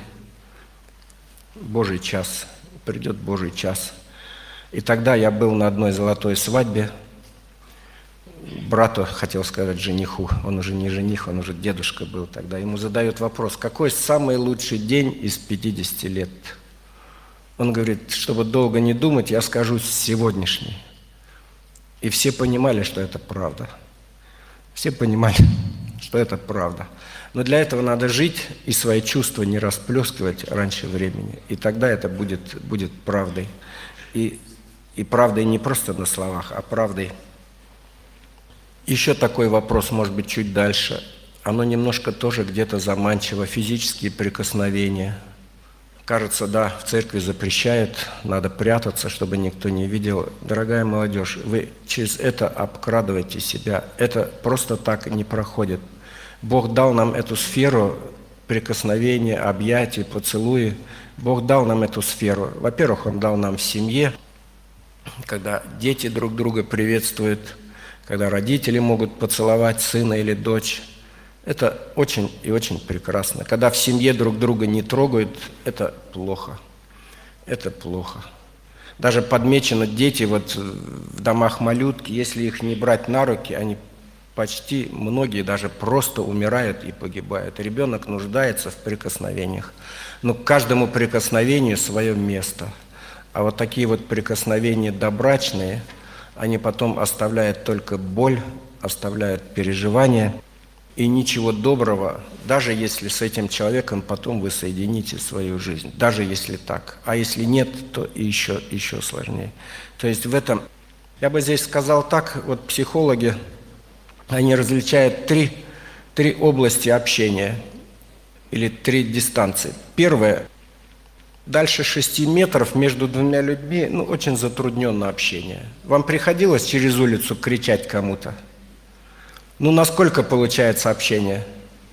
Божий час, придет Божий час. И тогда я был на одной золотой свадьбе, брату, хотел сказать жениху, он уже не жених, он уже дедушка был тогда, ему задают вопрос, какой самый лучший день из пятидесяти лет? Он говорит, чтобы долго не думать, я скажу сегодняшний. И все понимали, что это правда. Все понимали, что это правда. Но для этого надо жить и свои чувства не расплескивать раньше времени. И тогда это будет, будет правдой. И, и правдой не просто на словах, а правдой. Еще такой вопрос, может быть, чуть дальше. Оно немножко тоже где-то заманчиво. Физические прикосновения. Кажется, да, в церкви запрещают, надо прятаться, чтобы никто не видел. Дорогая молодежь, вы через это обкрадываете себя. Это просто так не проходит. Бог дал нам эту сферу прикосновения, объятий, поцелуи. Бог дал нам эту сферу. Во-первых, Он дал нам в семье, когда дети друг друга приветствуют, когда родители могут поцеловать сына или дочь. Это очень и очень прекрасно. Когда в семье друг друга не трогают, это плохо. Это плохо. Даже подмечено, дети вот в домах малютки, если их не брать на руки, они почти, многие даже просто умирают и погибают. Ребенок нуждается в прикосновениях. Но к каждому прикосновению свое место. А вот такие вот прикосновения добрачные, они потом оставляют только боль, оставляют переживания. И ничего доброго, даже если с этим человеком потом вы соедините свою жизнь, даже если так. А если нет, то еще, еще сложнее. То есть в этом, я бы здесь сказал так, вот психологи, они различают три, три области общения или три дистанции. Первое, дальше шести метров между двумя людьми, ну, очень затрудненно общение. Вам приходилось через улицу кричать кому-то? Ну, насколько получается общение?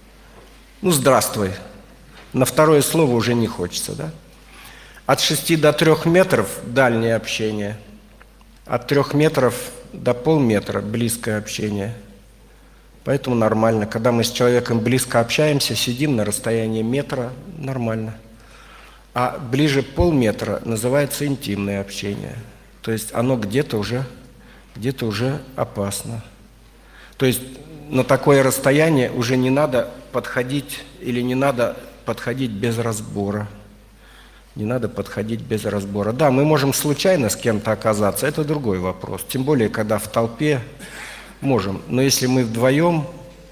Ну, здравствуй. На второе слово уже не хочется, да? От шести до трех метров дальнее общение. От трех метров до полметра близкое общение. Поэтому нормально. Когда мы с человеком близко общаемся, сидим на расстоянии метра, нормально. А ближе полметра называется интимное общение. То есть оно где-то уже, где-то уже опасно. То есть на такое расстояние уже не надо подходить или не надо подходить без разбора. Не надо подходить без разбора. Да, мы можем случайно с кем-то оказаться, это другой вопрос. Тем более, когда в толпе можем. Но если мы вдвоем,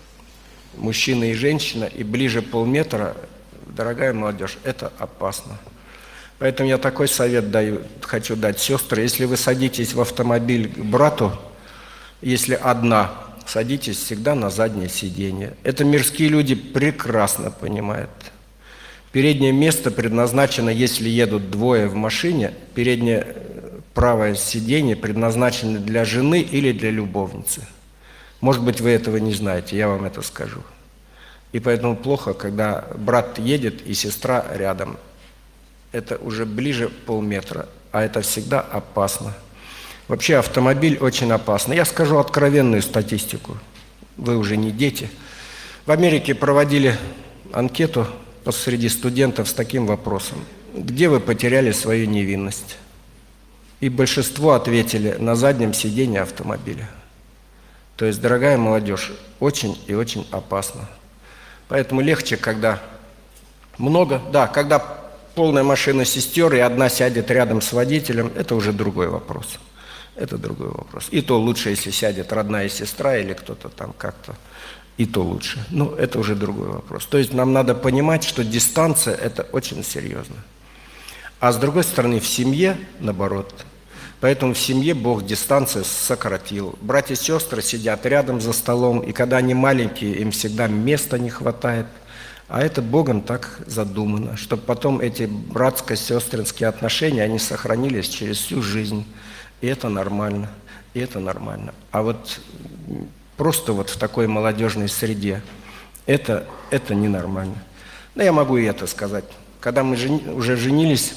мужчина и женщина, и ближе полметра, дорогая молодежь, это опасно. Поэтому я такой совет даю, хочу дать, сестры. Если вы садитесь в автомобиль к брату, если одна, садитесь всегда на заднее сиденье. Это мирские люди прекрасно понимают. Переднее место предназначено, если едут двое в машине, переднее правое сиденье предназначено для жены или для любовницы. Может быть, вы этого не знаете, я вам это скажу. И поэтому плохо, когда брат едет и сестра рядом. Это уже ближе полметра, а это всегда опасно. Вообще автомобиль очень опасный. Я скажу откровенную статистику. Вы уже не дети. В Америке проводили анкету среди студентов с таким вопросом. Где вы потеряли свою невинность? И большинство ответили на заднем сиденье автомобиля. То есть, дорогая молодежь, очень и очень опасно. Поэтому легче, когда много, да, когда полная машина сестер, и одна сядет рядом с водителем, это уже другой вопрос. Это другой вопрос. И то лучше, если сядет родная сестра или кто-то там как-то, и то лучше. Ну, это уже другой вопрос. То есть нам надо понимать, что дистанция – это очень серьезно. А с другой стороны, в семье, наоборот, поэтому в семье Бог дистанцию сократил. Братья и сестры сидят рядом за столом, и когда они маленькие, им всегда места не хватает. А это Богом так задумано, чтобы потом эти братско-сестринские отношения, они сохранились через всю жизнь. И это нормально, и это нормально. А вот просто вот в такой молодежной среде это, это ненормально. Но я могу и это сказать. Когда мы жени, уже женились,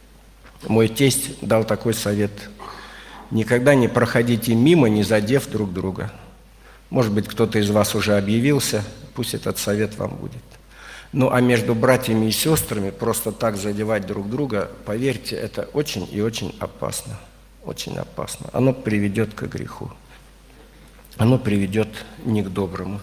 мой тесть дал такой совет. Никогда не проходите мимо, не задев друг друга. Может быть, кто-то из вас уже объявился, пусть этот совет вам будет. Ну, а между братьями и сестрами просто так задевать друг друга, поверьте, это очень и очень опасно. Очень опасно. Оно приведет к греху. Оно приведет не к доброму.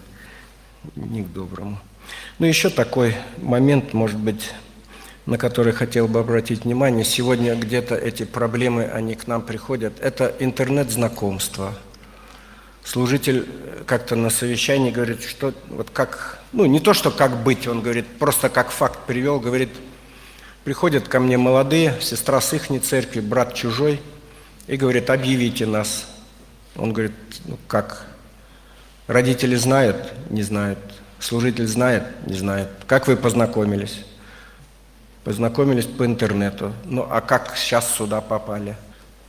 Не к доброму. Ну, еще такой момент, может быть, на который хотел бы обратить внимание. Сегодня где-то эти проблемы, они к нам приходят. Это интернет-знакомство. Служитель как-то на совещании говорит, что вот как, ну не то, что как быть, он говорит, просто как факт привел, говорит, приходят ко мне молодые, сестра с ихней церкви, брат чужой, и говорит, объявите нас. Он говорит, ну как? Родители знают? Не знают. Служитель знает? Не знает. Как вы познакомились? Познакомились по интернету. Ну а как сейчас сюда попали?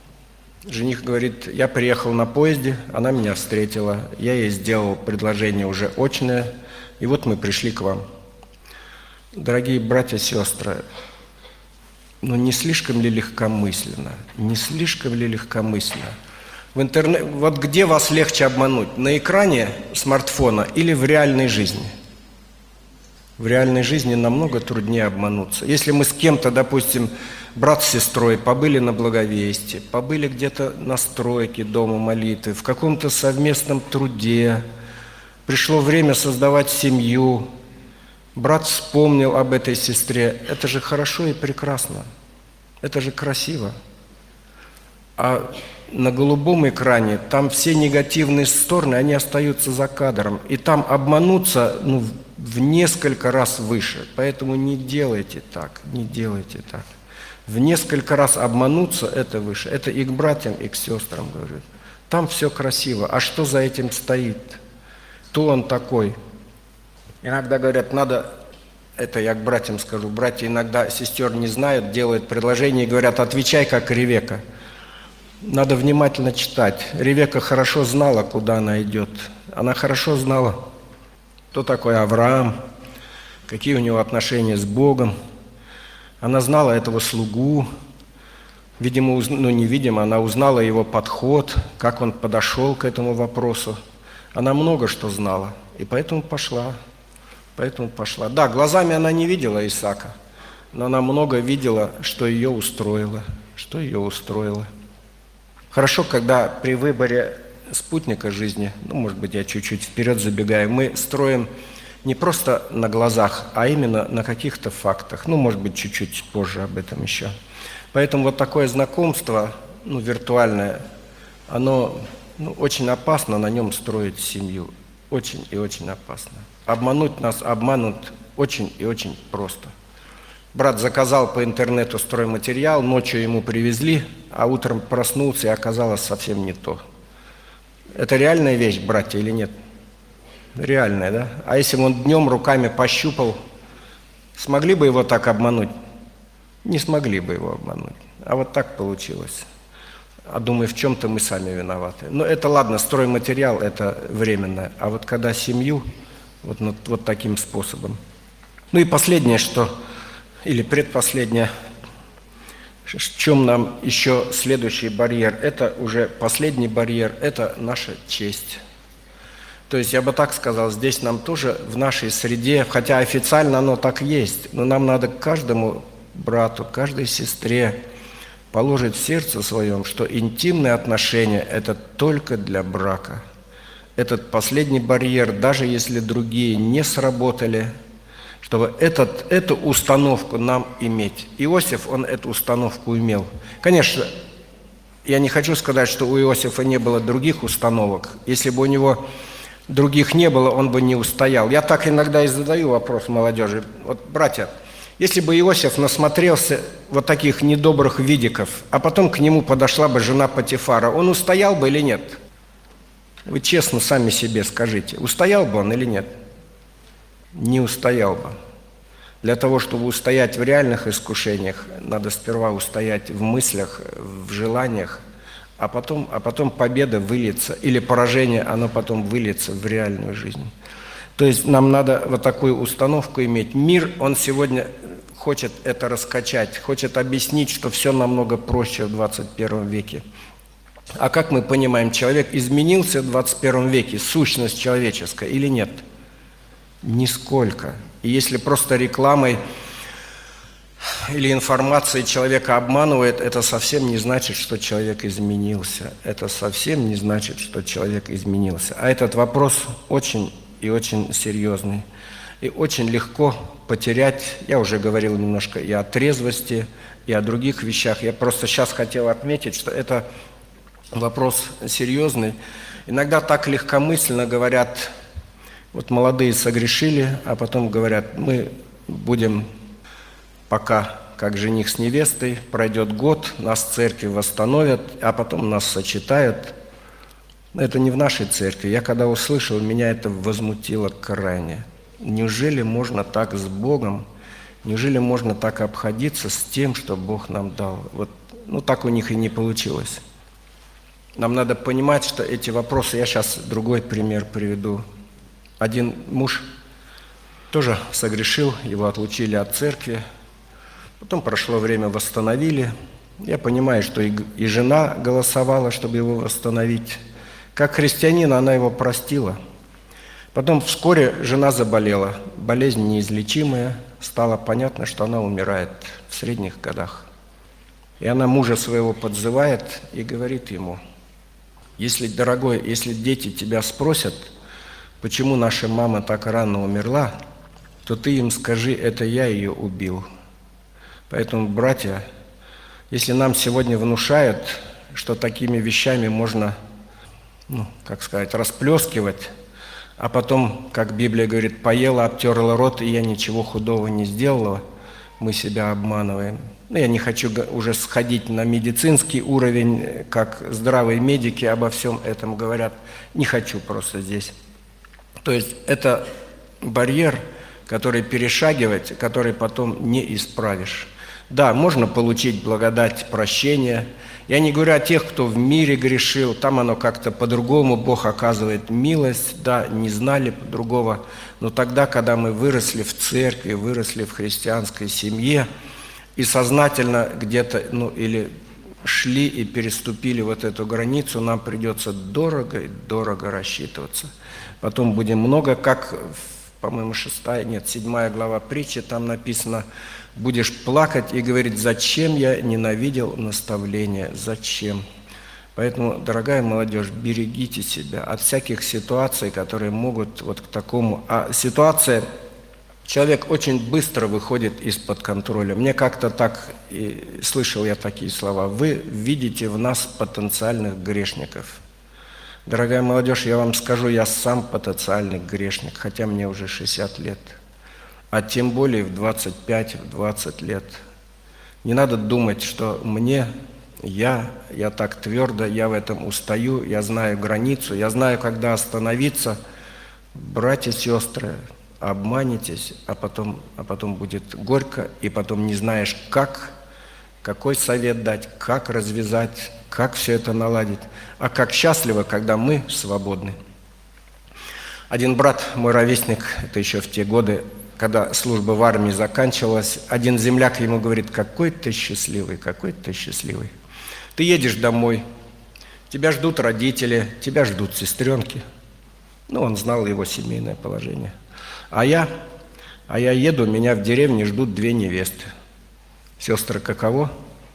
Жених говорит, я приехал на поезде, она меня встретила, я ей сделал предложение уже очное, и вот мы пришли к вам. Дорогие братья и сестры, ну не слишком ли легкомысленно? Не слишком ли легкомысленно? В интернет, вот где вас легче обмануть? На экране смартфона или в реальной жизни? В реальной жизни намного труднее обмануться. Если мы с кем-то, допустим, брат с сестрой побыли на благовестии, побыли где-то на стройке дома молитвы, в каком-то совместном труде, пришло время создавать семью, брат вспомнил об этой сестре, это же хорошо и прекрасно, это же красиво. А на голубом экране там все негативные стороны, они остаются за кадром, и там обмануться, ну, в несколько раз выше. Поэтому не делайте так, не делайте так. В несколько раз обмануться – это выше. Это и к братьям, и к сестрам, говорю. Там все красиво. А что за этим стоит? Кто он такой? Иногда говорят, надо, это я к братьям скажу, братья иногда сестер не знают, делают предложение и говорят, отвечай, как Ревека. Надо внимательно читать. Ревека хорошо знала, куда она идет. Она хорошо знала, кто такой Авраам, какие у него отношения с Богом. Она знала этого слугу, видимо, уз... ну невидимо, она узнала его подход, как он подошел к этому вопросу. Она много что знала, и поэтому пошла, поэтому пошла. Да, глазами она не видела Исаака, но она много видела, что ее устроило, что ее устроило. Хорошо, когда при выборе спутника жизни, ну, может быть, я чуть-чуть вперед забегаю, мы строим не просто на глазах, а именно на каких-то фактах. Ну, может быть, чуть-чуть позже об этом еще. Поэтому вот такое знакомство, ну, виртуальное, оно ну, очень опасно на нем строить семью. Очень и очень опасно. Обмануть нас обманут очень и очень просто. Брат заказал по интернету стройматериал, ночью ему привезли, а утром проснулся и оказалось совсем не то. Это реальная вещь, братья, или нет? Реальная, да? А если бы он днем руками пощупал, смогли бы его так обмануть? Не смогли бы его обмануть. А вот так получилось. А думаю, в чем-то мы сами виноваты. Но это ладно, стройматериал – это временно. А вот когда семью, вот, вот, вот таким способом. Ну и последнее, что, или предпоследнее, в чем нам еще следующий барьер, это уже последний барьер, это наша честь. То есть, я бы так сказал, здесь нам тоже в нашей среде, хотя официально оно так есть, но нам надо каждому брату, каждой сестре положить в сердце своем, что интимные отношения – это только для брака. Этот последний барьер, даже если другие не сработали, чтобы этот, эту установку нам иметь. Иосиф, он эту установку имел. Конечно, я не хочу сказать, что у Иосифа не было других установок. Если бы у него других не было, он бы не устоял. Я так иногда и задаю вопрос молодежи. Вот, братья, если бы Иосиф насмотрелся вот таких недобрых видиков, а потом к нему подошла бы жена Потифара, он устоял бы или нет? Вы честно сами себе скажите, устоял бы он или нет? Не устоял бы. Для того, чтобы устоять в реальных искушениях, надо сперва устоять в мыслях, в желаниях, а потом, а потом победа выльется, или поражение, оно потом выльется в реальную жизнь. То есть нам надо вот такую установку иметь. Мир, он сегодня хочет это раскачать, хочет объяснить, что все намного проще в двадцать первом веке. А как мы понимаем, человек изменился в двадцать первом веке, сущность человеческая или нет? Нисколько. И если просто рекламой или информацией человека обманывает, это совсем не значит, что человек изменился. Это совсем не значит, что человек изменился. А этот вопрос очень и очень серьезный. И очень легко потерять, я уже говорил немножко и о трезвости, и о других вещах. Я просто сейчас хотел отметить, что это вопрос серьезный. Иногда так легкомысленно говорят, вот молодые согрешили, а потом говорят, мы будем пока как жених с невестой, пройдет год, нас в церкви восстановят, а потом нас сочетают. Это не в нашей церкви. Я когда услышал, меня это возмутило крайне. Неужели можно так с Богом, неужели можно так обходиться с тем, что Бог нам дал? Вот, ну так у них и не получилось. Нам надо понимать, что эти вопросы, я сейчас другой пример приведу. Один муж тоже согрешил, его отлучили от церкви, потом прошло время, восстановили. Я понимаю, что и, и жена голосовала, чтобы его восстановить. Как христианин она его простила. Потом вскоре жена заболела, болезнь неизлечимая, стало понятно, что она умирает в средних годах. И она мужа своего подзывает и говорит ему, если, дорогой, если дети тебя спросят, почему наша мама так рано умерла, то ты им скажи, это я ее убил. Поэтому, братья, если нам сегодня внушают, что такими вещами можно, ну, как сказать, расплескивать, а потом, как Библия говорит, поела, обтерла рот, и я ничего худого не сделала, мы себя обманываем. Ну, я не хочу уже сходить на медицинский уровень, как здравые медики обо всем этом говорят. Не хочу просто здесь. То есть это барьер, который перешагивать, который потом не исправишь. Да, можно получить благодать прощения. Я не говорю о тех, кто в мире грешил, там оно как-то по-другому, Бог оказывает милость, да, не знали другого. Но тогда, когда мы выросли в церкви, выросли в христианской семье и сознательно где-то, ну, или шли и переступили вот эту границу, нам придется дорого и дорого рассчитываться. Потом будем много, как, по-моему, шестая, нет, седьмая глава притчи, там написано, будешь плакать и говорить, зачем я ненавидел наставление, зачем? Поэтому, дорогая молодежь, берегите себя от всяких ситуаций, которые могут вот к такому... А ситуация, человек очень быстро выходит из-под контроля. Мне как-то так, и слышал я такие слова, вы видите в нас потенциальных грешников. Дорогая молодежь, я вам скажу, я сам потенциальный грешник, хотя мне уже шестьдесят лет. А тем более в двадцать пять - двадцать лет. Не надо думать, что мне... Я, я так твердо, я в этом устаю, я знаю границу, я знаю, когда остановиться. Братья и сестры, обманетесь, а потом, а потом будет горько, и потом не знаешь, как, какой совет дать, как развязать, как все это наладить. А как счастливо, когда мы свободны. Один брат, мой ровесник, это еще в те годы, когда служба в армии заканчивалась, один земляк ему говорит: какой ты счастливый, какой ты счастливый. Ты едешь домой, тебя ждут родители, тебя ждут сестренки. Ну, он знал его семейное положение. А я, а я еду, меня в деревне ждут две невесты. Сестры, каково?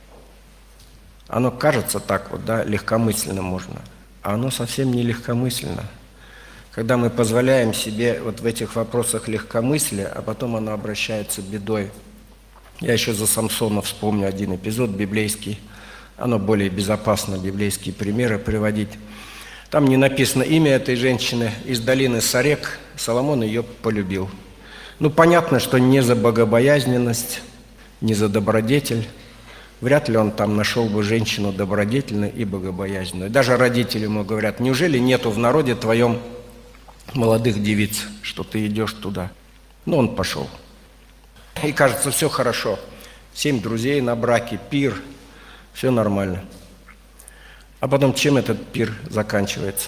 Оно кажется так вот, да, легкомысленно можно, а оно совсем не легкомысленно. Когда мы позволяем себе вот в этих вопросах легкомыслия, а потом оно обращается бедой. Я еще за Самсона вспомню один эпизод библейский. Оно более безопасно, библейские примеры приводить. Там не написано имя этой женщины. Из долины Сарек Соломон ее полюбил. Ну, понятно, что не за богобоязненность, не за добродетель. Вряд ли он там нашел бы женщину добродетельную и богобоязненную. Даже родители ему говорят: неужели нету в народе твоем молодых девиц, что ты идешь туда? Ну, он пошел. И кажется, все хорошо. Семь друзей на браке, пир. Все нормально. А потом чем этот пир заканчивается?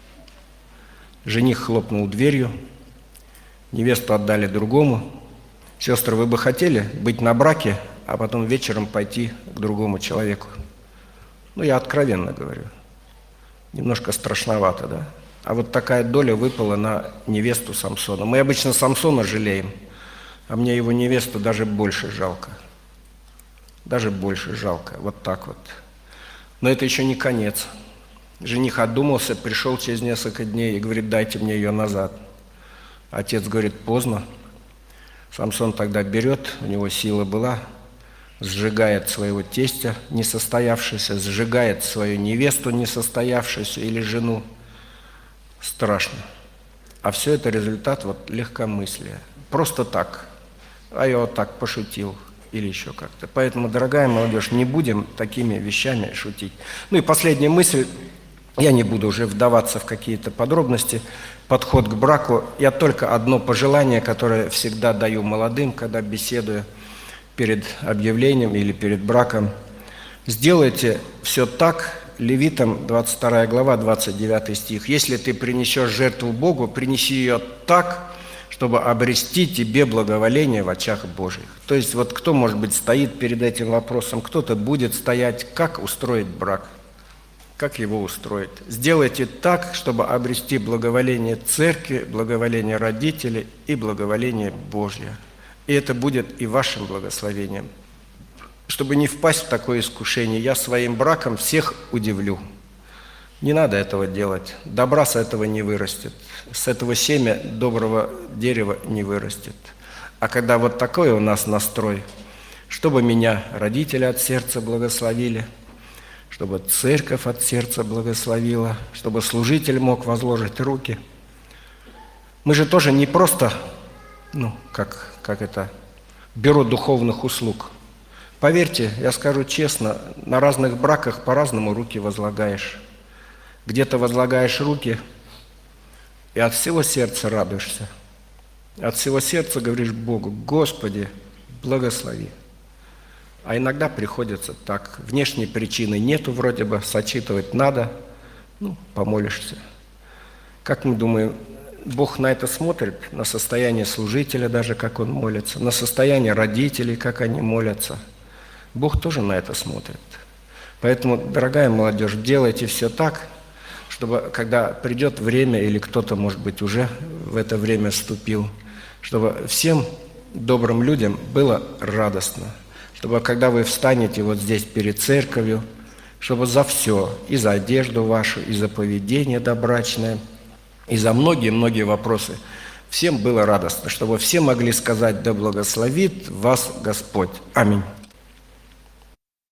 Жених хлопнул дверью, невесту отдали другому. Сестры, вы бы хотели быть на браке, а потом вечером пойти к другому человеку? Ну, я откровенно говорю. Немножко страшновато, да? А вот такая доля выпала на невесту Самсона. Мы обычно Самсона жалеем, а мне его невесту даже больше жалко. Даже больше жалко, вот так вот. Но это еще не конец. Жених отдумался, пришел через несколько дней и говорит: дайте мне ее назад. Отец говорит: поздно. Самсон тогда берет, у него сила была, сжигает своего тестя несостоявшегося, сжигает свою невесту несостоявшуюся или жену. Страшно. А все это результат вот легкомыслия. Просто так. А я вот так пошутил. Или еще как-то. Поэтому, дорогая молодежь, не будем такими вещами шутить. Ну и последняя мысль. Я не буду уже вдаваться в какие-то подробности. Подход к браку. Я только одно пожелание, которое всегда даю молодым, когда беседую перед объявлением или перед браком. Сделайте все так. Левитам двадцать вторая глава, двадцать девятый стих. Если ты принесешь жертву Богу, принеси ее так, чтобы обрести тебе благоволение в очах Божьих. То есть вот кто, может быть, стоит перед этим вопросом, кто-то будет стоять, как устроить брак, как его устроить. Сделайте так, чтобы обрести благоволение церкви, благоволение родителей и благоволение Божье. И это будет и вашим благословением. Чтобы не впасть в такое искушение, я своим браком всех удивлю. Не надо этого делать. Добра с этого не вырастет. С этого семя доброго дерева не вырастет. А когда вот такой у нас настрой, чтобы меня родители от сердца благословили, чтобы церковь от сердца благословила, чтобы служитель мог возложить руки. Мы же тоже не просто, ну, как, как это, бюро духовных услуг. Поверьте, я скажу честно, на разных браках по-разному руки возлагаешь. Где-то возлагаешь руки и от всего сердца радуешься. От всего сердца говоришь Богу: Господи, благослови. А иногда приходится так. Внешней причины нету вроде бы, сочитывать надо, ну, помолишься. Как мы думаем, Бог на это смотрит, на состояние служителя даже, как он молится, на состояние родителей, как они молятся. Бог тоже на это смотрит. Поэтому, дорогая молодежь, делайте все так, чтобы, когда придет время, или кто-то, может быть, уже в это время вступил, чтобы всем добрым людям было радостно, чтобы, когда вы встанете вот здесь перед церковью, чтобы за все, и за одежду вашу, и за поведение добрачное, и за многие-многие вопросы всем было радостно, чтобы все могли сказать: да благословит вас Господь. Аминь.